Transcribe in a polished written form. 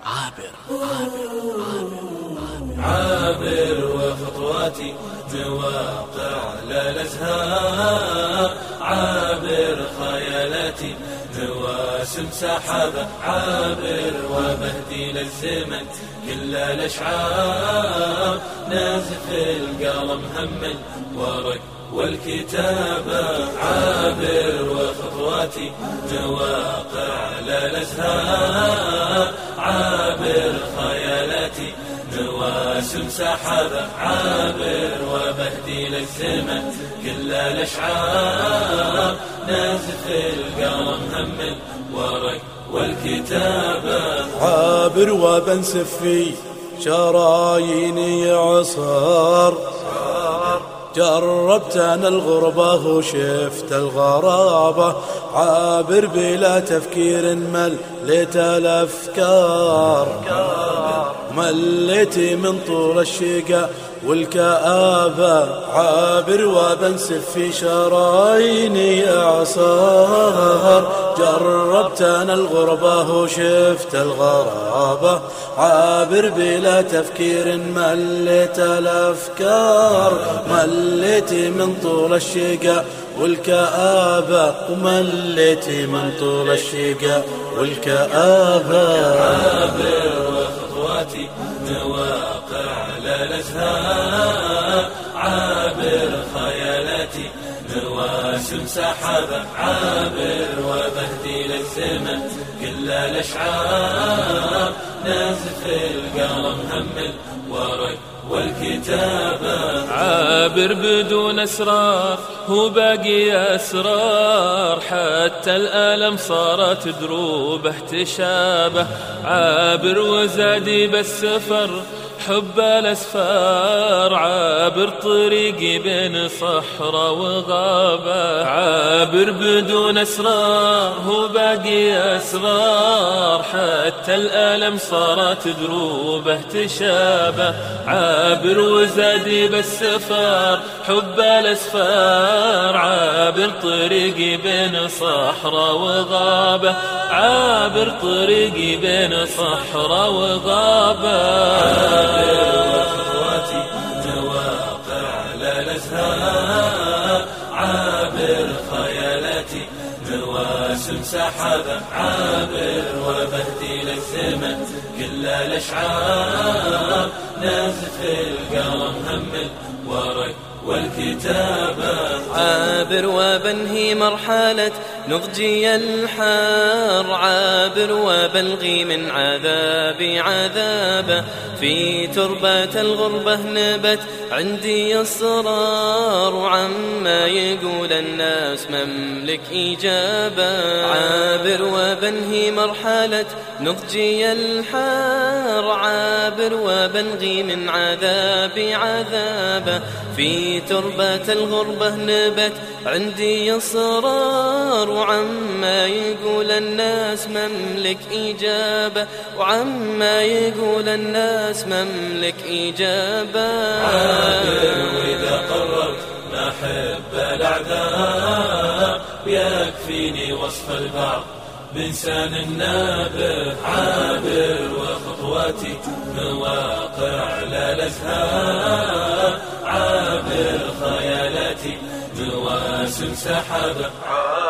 عابر وخطواتي مواقع للأزهار، عابر خيالاتي مواسم سحابة، عابر وبهدي للزمن كل الأشعار، نازف القلم هم الورق والكتابة، عابر وخطواتي مواقع للأزهار، عابر خيالاتي مواسم سحابة، عابر وبهدي للزمن كل الأشعار، نازف القلم هم الورق والكتابة، عابر وبنسف في شراييني عصار، جربت أنا الغربة وشفت الغرابة، عابر بلا تفكير مليت الأفكار، مليت من طول الشقا والكآبة، عابر وبنسف في شراييني إعصار، جربت أنا الغربة وشفت الغرابة، عابر بلا تفكير مليت الأفكار، مليت من طول الشقا والكآبة، ومليت من طول الشقا والكآبة، عابر وخطواتي مواقع للأزهار، عابر خيالاتي مواسم سحابة، عابر وبهدي للزمن كل الأشعار، نازف القلم هم الورق والكتابة، عابر بدون أسرار هو باقي أسرار، حتى الألم صارت دروبه تشابه، عابر وزادي بالسفر حب الأسفار، عابر طريقي بين صحراء وغابة، عابر بدون أسرار هو باقي أسرار، حتى الألم صارت دروبه تشابه، عابر وزادي بالسفر حب الأسفار، عابر طريقي بين صحراء وغابة، عابر طريقي بين صحراء وغابة، وخطواتي مواقع للأزهار، عابر خيالاتي مواسم سحابة، عابر وبهدي للزمن كل الأشعار، نازف القلم هم الورق والكتابة، عابر وبنهي مرحلة نضجي الحار، عابر وبلغي من عذابي عذابه، في تربة الغربة نبت عندي إصرار، وعما يقول الناس مملك إجابة، عابر وبنهي مرحلة نضجي الحار، عابر وبلغي من عذابي عذابه، في تربة الغربة نبت عندي إصرار، وعما يقول الناس مملك إجابة، وعما يقول الناس مملك إجابة، عابر وإذا قررت ما أحب الأعذار، يكفيني وصف البعض بلسان النابر، عابر وخطواتي مواقع للأزهار، عابر خيالاتي مواسم سحابة.